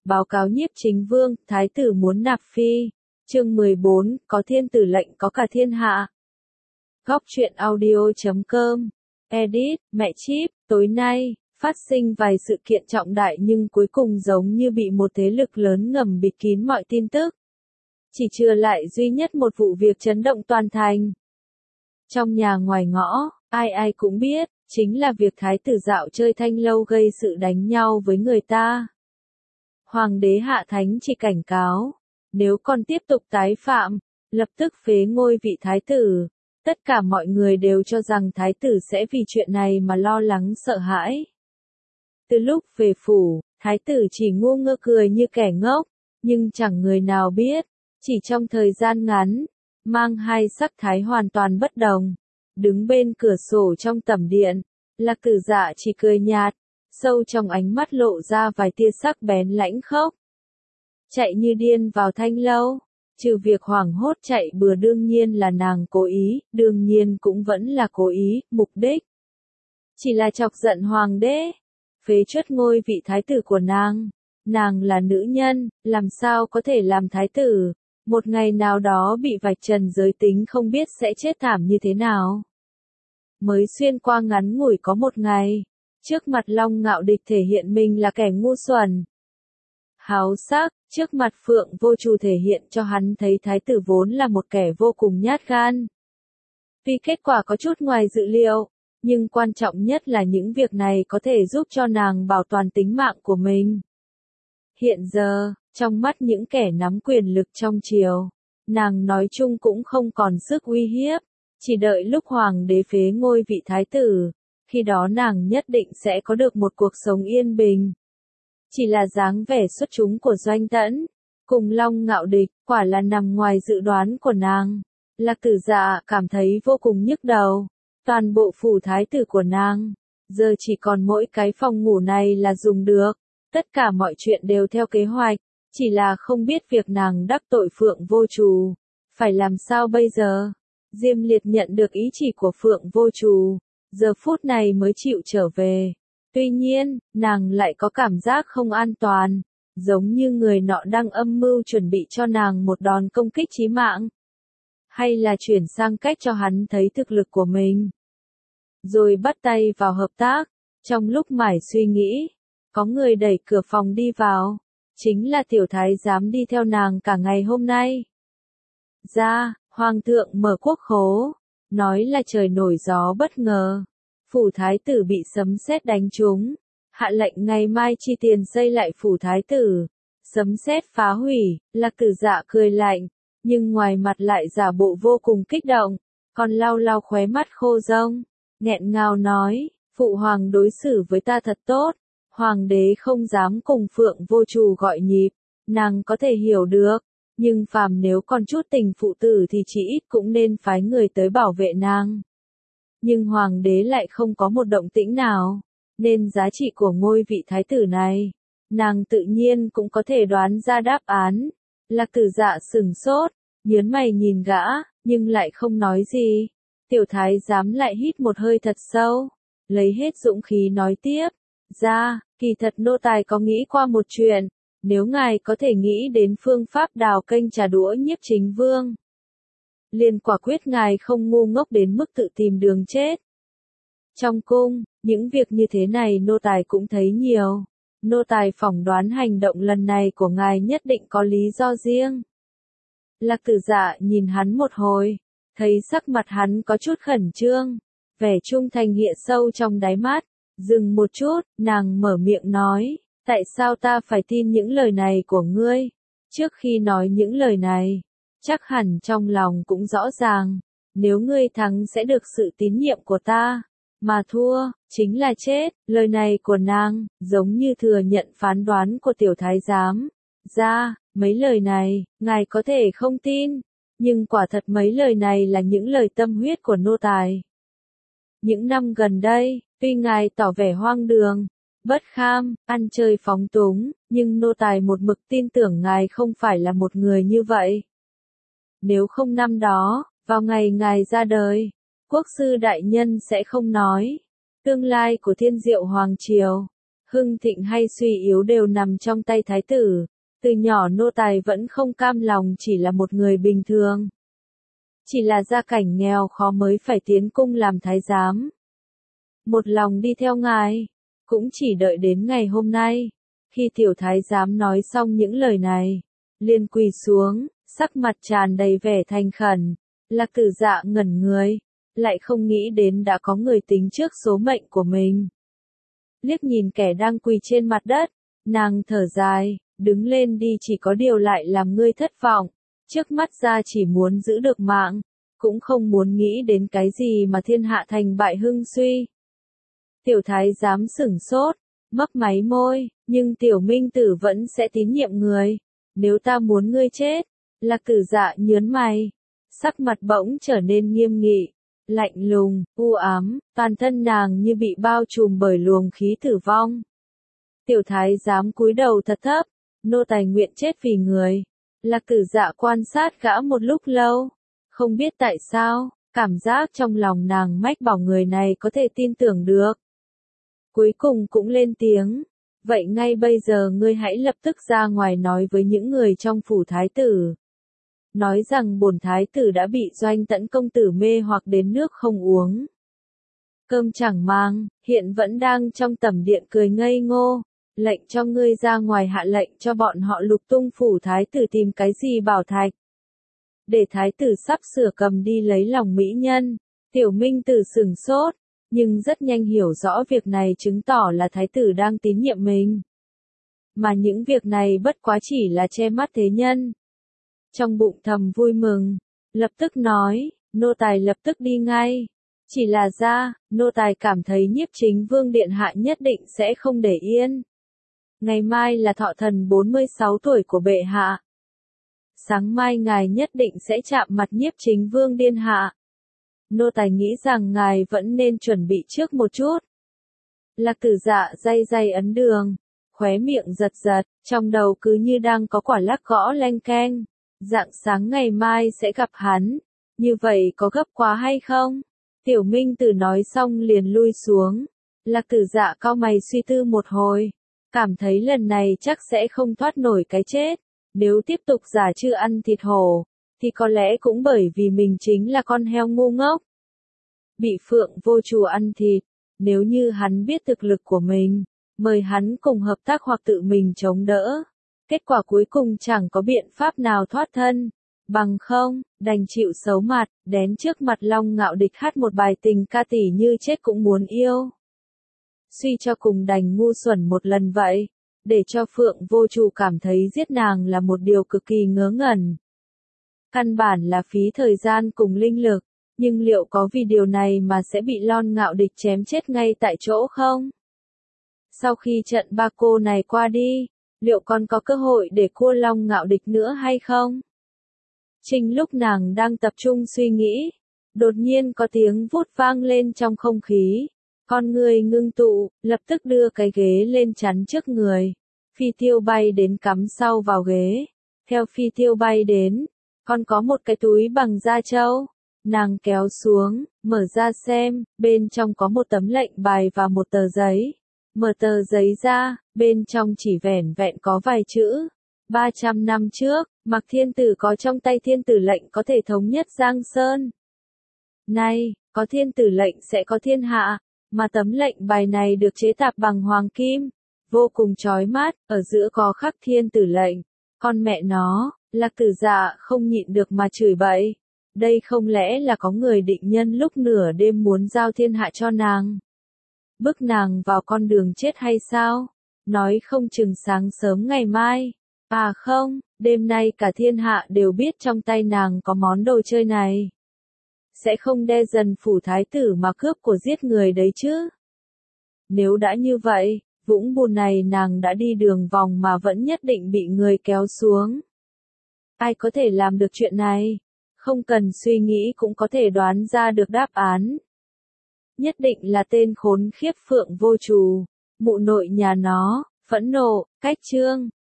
Báo cáo nhiếp chính vương, thái tử muốn nạp phi. Chương 14, có thiên tử lệnh có cả thiên hạ. Góc truyện audio.com. Edit, mẹ Chip, tối nay, phát sinh vài sự kiện trọng đại nhưng cuối cùng giống như bị một thế lực lớn ngầm bịt kín mọi tin tức. Chỉ trừ lại duy nhất một vụ việc chấn động toàn thành. Trong nhà ngoài ngõ, ai ai cũng biết, chính là việc thái tử dạo chơi thanh lâu gây sự đánh nhau với người ta. Hoàng đế hạ thánh chỉ cảnh cáo, nếu còn tiếp tục tái phạm, lập tức phế ngôi vị thái tử. Tất cả mọi người đều cho rằng thái tử sẽ vì chuyện này mà lo lắng sợ hãi. Từ lúc về phủ, thái tử chỉ ngu ngơ cười như kẻ ngốc, nhưng chẳng người nào biết, chỉ trong thời gian ngắn, mang hai sắc thái hoàn toàn bất đồng. Đứng bên cửa sổ trong tẩm điện, Lạc Tử Dạ chỉ cười nhạt, sâu trong ánh mắt lộ ra vài tia sắc bén lãnh khốc. Chạy như điên vào thanh lâu, trừ việc hoảng hốt chạy bừa đương nhiên là nàng cố ý, đương nhiên cũng vẫn là cố ý, mục đích chỉ là chọc giận hoàng đế, phế truất ngôi vị thái tử của nàng. Nàng là nữ nhân, làm sao có thể làm thái tử, một ngày nào đó bị vạch trần giới tính không biết sẽ chết thảm như thế nào. Mới xuyên qua ngắn ngủi có một ngày, trước mặt Long Ngạo Địch thể hiện mình là kẻ ngu xuẩn, háo sắc, trước mặt Phượng Vô Trù thể hiện cho hắn thấy thái tử vốn là một kẻ vô cùng nhát gan. Tuy kết quả có chút ngoài dự liệu, nhưng quan trọng nhất là những việc này có thể giúp cho nàng bảo toàn tính mạng của mình. Hiện giờ, trong mắt những kẻ nắm quyền lực trong triều, nàng nói chung cũng không còn sức uy hiếp, chỉ đợi lúc hoàng đế phế ngôi vị thái tử, khi đó nàng nhất định sẽ có được một cuộc sống yên bình. Chỉ là dáng vẻ xuất chúng của Doanh Tẫn, cùng Long Ngạo Địch, quả là nằm ngoài dự đoán của nàng. Lạc Tử Dạ cảm thấy vô cùng nhức đầu. Toàn bộ phủ thái tử của nàng, giờ chỉ còn mỗi cái phòng ngủ này là dùng được. Tất cả mọi chuyện đều theo kế hoạch, chỉ là không biết việc nàng đắc tội Phượng Vô Trù. Phải làm sao bây giờ? Diêm Liệt nhận được ý chỉ của Phượng Vô Trù, giờ phút này mới chịu trở về. Tuy nhiên, nàng lại có cảm giác không an toàn, giống như người nọ đang âm mưu chuẩn bị cho nàng một đòn công kích chí mạng. Hay là chuyển sang cách cho hắn thấy thực lực của mình, rồi bắt tay vào hợp tác. Trong lúc mải suy nghĩ, có người đẩy cửa phòng đi vào, chính là tiểu thái giám đi theo nàng cả ngày hôm nay. Ra, hoàng thượng mở quốc khố, nói là trời nổi gió bất ngờ. Phủ thái tử bị sấm sét đánh trúng, hạ lệnh ngày mai chi tiền xây lại phủ thái tử. Sấm sét phá hủy, Lạc Tử Dạ cười lạnh, nhưng ngoài mặt lại giả bộ vô cùng kích động, còn lau lau khóe mắt khô rông, nghẹn ngào nói, phụ hoàng đối xử với ta thật tốt, hoàng đế không dám cùng Phượng Vô Trù gọi nhịp, nàng có thể hiểu được, nhưng phàm nếu còn chút tình phụ tử thì chỉ ít cũng nên phái người tới bảo vệ nàng. Nhưng hoàng đế lại không có một động tĩnh nào, nên giá trị của ngôi vị thái tử này, nàng tự nhiên cũng có thể đoán ra đáp án. Lạc Tử Dạ sừng sốt, nhớn mày nhìn gã, nhưng lại không nói gì. Tiểu thái giám lại hít một hơi thật sâu, lấy hết dũng khí nói tiếp, ra, kỳ thật nô tài có nghĩ qua một chuyện, nếu ngài có thể nghĩ đến phương pháp đào kênh trà đũa nhiếp chính vương, liền quả quyết ngài không ngu ngốc đến mức tự tìm đường chết. Trong cung, những việc như thế này nô tài cũng thấy nhiều. Nô tài phỏng đoán hành động lần này của ngài nhất định có lý do riêng. Lạc Tử Dạ nhìn hắn một hồi, thấy sắc mặt hắn có chút khẩn trương, vẻ trung thành hiện sâu trong đáy mắt. Dừng một chút, nàng mở miệng nói, tại sao ta phải tin những lời này của ngươi? Trước khi nói những lời này, chắc hẳn trong lòng cũng rõ ràng, nếu ngươi thắng sẽ được sự tín nhiệm của ta, mà thua, chính là chết. Lời này của nàng, giống như thừa nhận phán đoán của tiểu thái giám. Ra, mấy lời này, ngài có thể không tin, nhưng quả thật mấy lời này là những lời tâm huyết của nô tài. Những năm gần đây, tuy ngài tỏ vẻ hoang đường, bất kham, ăn chơi phóng túng, nhưng nô tài một mực tin tưởng ngài không phải là một người như vậy. Nếu không năm đó, vào ngày ngài ra đời, quốc sư đại nhân sẽ không nói tương lai của Thiên Diệu Hoàng Triều. hưng thịnh hay suy yếu đều nằm trong tay thái tử. Từ nhỏ nô tài vẫn không cam lòng chỉ là một người bình thường. Chỉ là gia cảnh nghèo khó mới phải tiến cung làm thái giám. Một lòng đi theo ngài, cũng chỉ đợi đến ngày hôm nay. Khi tiểu thái giám nói xong những lời này, liền quỳ xuống, sắc mặt tràn đầy vẻ thành khẩn. Lạc Tử Dạ ngẩn người, lại không nghĩ đến đã có người tính trước số mệnh của mình. Liếc nhìn kẻ đang quỳ trên mặt đất, nàng thở dài, đứng lên đi, chỉ có điều lại làm ngươi thất vọng. Trước mắt ra chỉ muốn giữ được mạng, cũng không muốn nghĩ đến cái gì mà thiên hạ thành bại hưng suy. Tiểu thái giám sửng sốt, mấp máy môi, nhưng tiểu minh tử vẫn sẽ tín nhiệm người. Nếu ta muốn ngươi chết, Lạc Tử Dạ nhớn mày, sắc mặt bỗng trở nên nghiêm nghị, lạnh lùng, u ám, toàn thân nàng như bị bao trùm bởi luồng khí tử vong. Tiểu thái giám cúi đầu thật thấp, nô tài nguyện chết vì người. Lạc Tử Dạ quan sát gã một lúc lâu, không biết tại sao, cảm giác trong lòng nàng mách bảo người này có thể tin tưởng được. Cuối cùng cũng lên tiếng, vậy ngay bây giờ ngươi hãy lập tức ra ngoài nói với những người trong phủ thái tử. Nói rằng bổn thái tử đã bị Doanh Tẫn công tử mê hoặc đến nước không uống, cơm chẳng mang, hiện vẫn đang trong tẩm điện cười ngây ngô. Lệnh cho ngươi ra ngoài, hạ lệnh cho bọn họ lục tung phủ thái tử tìm cái gì bảo thạch. Để thái tử sắp sửa cầm đi lấy lòng mỹ nhân. Tiểu minh tử sửng sốt, nhưng rất nhanh hiểu rõ việc này chứng tỏ là thái tử đang tín nhiệm mình. Mà những việc này bất quá chỉ là che mắt thế nhân. Trong bụng thầm vui mừng, lập tức nói, nô tài lập tức đi ngay. Chỉ là nô tài cảm thấy Nhiếp Chính Vương điện hạ nhất định sẽ không để yên. Ngày mai là thọ thần 46 tuổi của bệ hạ. Sáng mai ngài nhất định sẽ chạm mặt Nhiếp Chính Vương điện hạ. Nô tài nghĩ rằng ngài vẫn nên chuẩn bị trước một chút. Lạc Tử Dạ day ấn đường, khóe miệng giật giật, trong đầu cứ như đang có quả lắc gõ leng keng. Rạng sáng ngày mai sẽ gặp hắn, như vậy có gấp quá hay không? Tiểu Minh Tử nói xong liền lui xuống. Lạc Tử Dạ cau mày suy tư một hồi, cảm thấy lần này chắc sẽ không thoát nổi cái chết. Nếu tiếp tục giả chưa ăn thịt hổ, thì có lẽ cũng bởi vì mình chính là con heo ngu ngốc. Bị Phượng Vô Trù ăn thịt, nếu như hắn biết thực lực của mình, mời hắn cùng hợp tác hoặc tự mình chống đỡ. Kết quả cuối cùng chẳng có biện pháp nào thoát thân. Bằng không, đành chịu xấu mặt, đến trước mặt Long Ngạo Địch hát một bài tình ca tỷ như chết cũng muốn yêu. Suy cho cùng đành ngu xuẩn một lần vậy, để cho Phượng Vô Trù cảm thấy giết nàng là một điều cực kỳ ngớ ngẩn. Căn bản là phí thời gian cùng linh lực, nhưng liệu có vì điều này mà sẽ bị Long Ngạo Địch chém chết ngay tại chỗ không? Sau khi trận ba cô này qua đi, liệu còn có cơ hội để cua Long Ngạo Địch nữa hay không? Trinh lúc nàng đang tập trung suy nghĩ, đột nhiên có tiếng vút vang lên trong không khí. Con người ngưng tụ, lập tức đưa cái ghế lên chắn trước người. Phi tiêu bay đến cắm sau vào ghế. Theo phi tiêu bay đến, còn có một cái túi bằng da trâu. Nàng kéo xuống, mở ra xem, bên trong có một tấm lệnh bài và một tờ giấy. Mở tờ giấy ra, bên trong chỉ vẻn vẹn có vài chữ. 300 năm trước, Mạc Thiên Tử có trong tay thiên tử lệnh có thể thống nhất Giang Sơn. Nay, có thiên tử lệnh sẽ có thiên hạ, mà tấm lệnh bài này được chế tạp bằng hoàng kim, vô cùng chói mắt, ở giữa có khắc thiên tử lệnh. Con mẹ nó, Lạc Tử Dạ không nhịn được mà chửi bậy. Đây không lẽ là có người định nhân lúc nửa đêm muốn giao thiên hạ cho nàng? Bức nàng vào con đường chết hay sao? Nói không chừng sáng sớm ngày mai. À không, đêm nay cả thiên hạ đều biết trong tay nàng có món đồ chơi này. Sẽ không đe dần phủ thái tử mà cướp của giết người đấy chứ. Nếu đã như vậy, vũng bùn này nàng đã đi đường vòng mà vẫn nhất định bị người kéo xuống. Ai có thể làm được chuyện này? Không cần suy nghĩ cũng có thể đoán ra được đáp án. Nhất định là tên khốn khiếp Phượng Vô Trù, mụ nội nhà nó, phẫn nộ, cách chương.